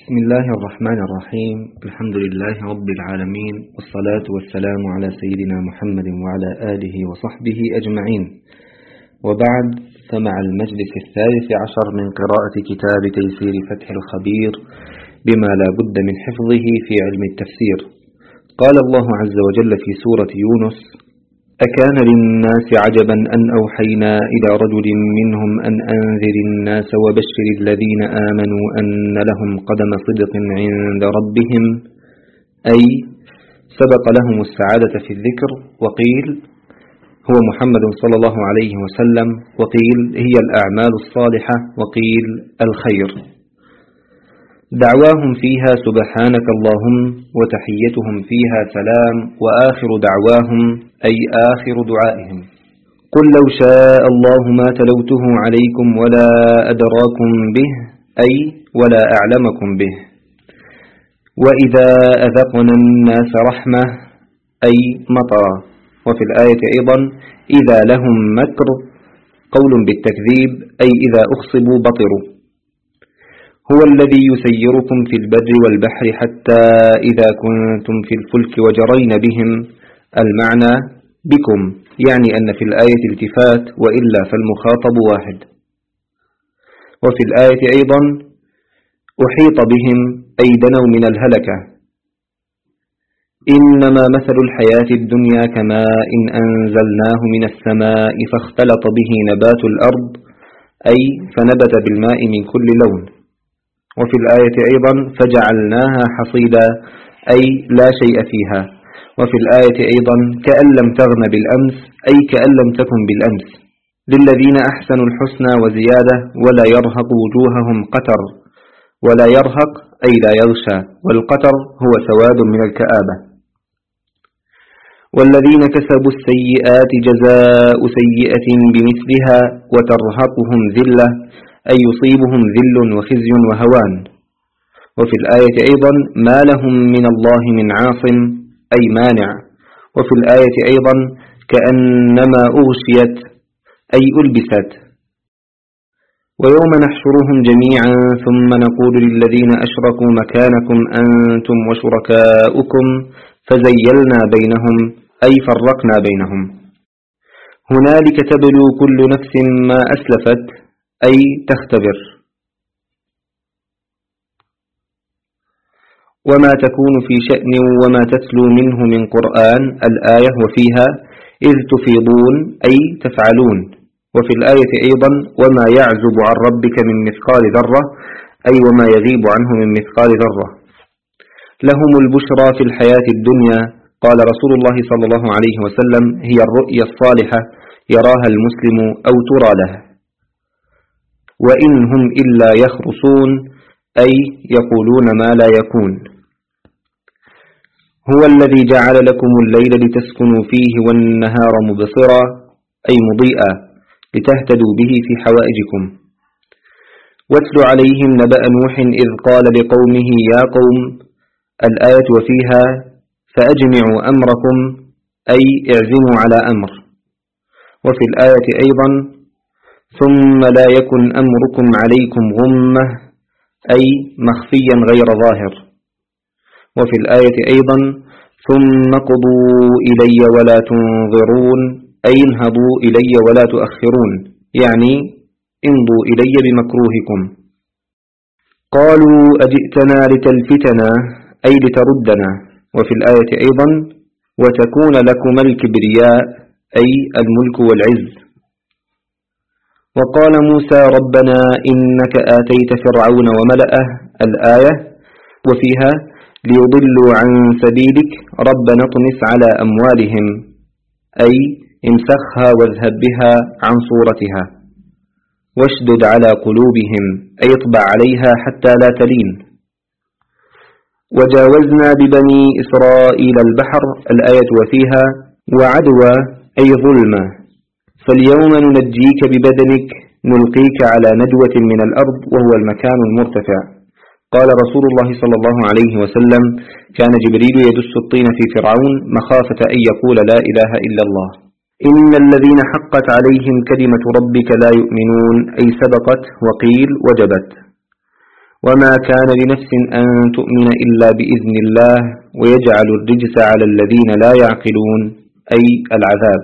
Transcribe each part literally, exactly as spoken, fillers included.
بسم الله الرحمن الرحيم. الحمد لله رب العالمين، والصلاة والسلام على سيدنا محمد وعلى آله وصحبه أجمعين، وبعد، فمع المجلس الثالث عشر من قراءة كتاب تيسير فتح الخبير بما لا بد من حفظه في علم التفسير. قال الله عز وجل في سورة يونس: أكان للناس عجبا أن أوحينا إلى رجل منهم أن أنذر الناس وبشر الذين آمنوا أن لهم قدم صدق عند ربهم، أي سبق لهم السعادة في الذكر، وقيل هو محمد صلى الله عليه وسلم، وقيل هي الأعمال الصالحة، وقيل الخير. دعواهم فيها سبحانك اللهم، وتحيتهم فيها سلام، وآخر دعواهم أي آخر دعائهم: قل لو شاء الله ما تلوته عليكم ولا أدراكم به، أي ولا أعلمكم به. وإذا أذقنا الناس رحمة، أي مطرا. وفي الآية أيضا: إذا لهم مكر، قول بالتكذيب، أي إذا أخصبوا بطروا. هو الذي يسيركم في البر والبحر حتى إذا كنتم في الفلك وجرين بهم، المعنى بكم، يعني أن في الآية التفات، وإلا فالمخاطب واحد. وفي الآية أيضا: أحيط بهم، أي دنوا من الهلكة. إنما مثل الحياة الدنيا كماء إن أنزلناه من السماء فاختلط به نبات الأرض، أي فنبت بالماء من كل لون. وفي الآية أيضا: فجعلناها حصيدا، أي لا شيء فيها. وفي الآية أيضا: كأن لم تغن بالأمس، أي كأن لم تكن بالأمس. للذين أحسنوا الحسنى وزيادة، ولا يرهق وجوههم قتر. ولا يرهق أي لا يغشى، والقتر هو سواد من الكآبة. والذين كسبوا السيئات جزاء سيئة بمثلها وترهقهم ذلة، أي يصيبهم ذل وخزي وهوان. وفي الآية أيضا: ما لهم من الله من عاصم، أي مانع. وفي الآية أيضا: كأنما أغشيت، أي ألبست. ويوم نحشرهم جميعا ثم نقول للذين أشركوا مكانكم أنتم وشركاؤكم فزيلنا بينهم، أي فرقنا بينهم. هنالك تبلو كل نفس ما أسلفت، أي تختبر. وما تكون في شأن وما تتلو منه من قرآن، الآية وفيها: إذ تفيضون، أي تفعلون. وفي الآية أيضا: وما يعزب عن ربك من مثقال ذرة، أي وما يغيب عنه من مثقال ذرة. لهم البشرى في الحياة الدنيا. قال رسول الله صلى الله عليه وسلم: هي الرؤيا الصالحة يراها المسلم أو ترى له. وإن هم إلا يخرصون، أي يقولون ما لا يكون. هو الذي جعل لكم الليل لتسكنوا فيه والنهار مبصرا، أي مضيئا، لتهتدوا به في حوائجكم. واتل عليهم نبأ نوح إذ قال لقومه يا قوم، الآية وفيها: فأجمعوا أمركم، أي اعزموا على أمر. وفي الآية أيضا: ثم لا يكن أمركم عليكم غمة، أي مخفيا غير ظاهر. وفي الآية أيضا: ثم قضوا إلي ولا تنظرون، أي انهضوا إلي ولا تؤخرون، يعني انضوا إلي بمكروهكم. قالوا أجئتنا لتلفتنا، أي لتردنا. وفي الآية أيضا: وتكون لكما الكبرياء، أي الملك والعز. وقال موسى ربنا إنك آتيت فرعون وملأه، الآية وفيها: ليضلوا عن سبيلك ربنا اطمس على أموالهم، أي امسخها واذهب بها عن صورتها. واشدد على قلوبهم، أي اطبع عليها حتى لا تلين. وجاوزنا ببني إسرائيل البحر، الآية وفيها: وعدوى، أي ظلمة. فاليوم ننجيك ببدنك نلقيك على ندوة من الأرض، وهو المكان المرتفع. قال رسول الله صلى الله عليه وسلم: كان جبريل يدس الطين في فرعون مخافة أن يقول لا إله إلا الله. إن الذين حقت عليهم كلمة ربك لا يؤمنون، أي سبقت، وقيل وجبت. وما كان لنفس أن تؤمن إلا بإذن الله ويجعل الرجس على الذين لا يعقلون أي العذاب.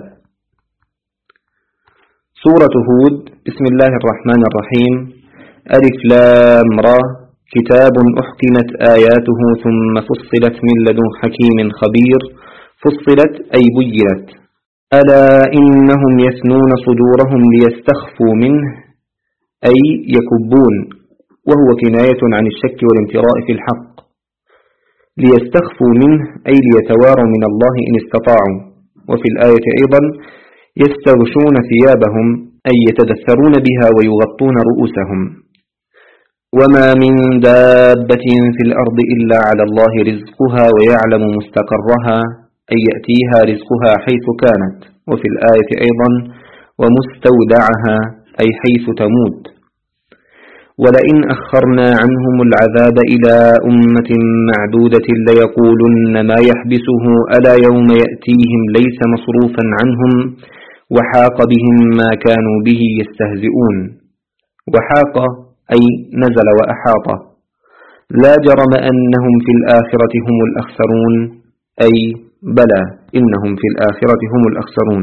سورة هود. بسم الله الرحمن الرحيم. ألف لام را كتاب أحكمت آياته ثم فصلت من لدن حكيم خبير. فصلت أي بينت. ألا إنهم يثنون صدورهم ليستخفوا منه أي يكبون، وهو كناية عن الشك والامتراء في الحق. ليستخفوا منه أي ليتواروا من الله إن استطاعوا. وفي الآية أيضا يستغشون ثيابهم أي يتدثرون بها ويغطون رؤوسهم. وما من دابة في الأرض إلا على الله رزقها ويعلم مستقرها أي يأتيها رزقها حيث كانت. وفي الآية أيضا ومستودعها أي حيث تموت. ولئن أخرنا عنهم العذاب إلى أمة معدودة ليقولن ما يحبسه ألا يوم يأتيهم ليس مصروفا عنهم وحاق بهم ما كانوا به يستهزئون. وحاق أي نزل وأحاط. لا جرم أنهم في الآخرة هم الأخسرون أي بلى إنهم في الآخرة هم الأخسرون.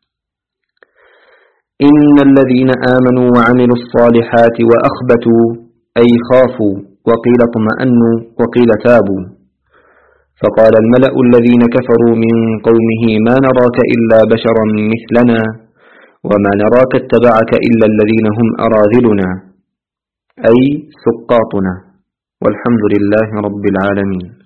إن الذين آمنوا وعملوا الصالحات وأخبتوا أي خافوا وقيل اطمأنوا وقيل تابوا. فقال الملأ الذين كفروا من قومه ما نراك إلا بشرا مثلنا وما نراك اتبعك إلا الذين هم أراذلنا أي سقاطنا. والحمد لله رب العالمين.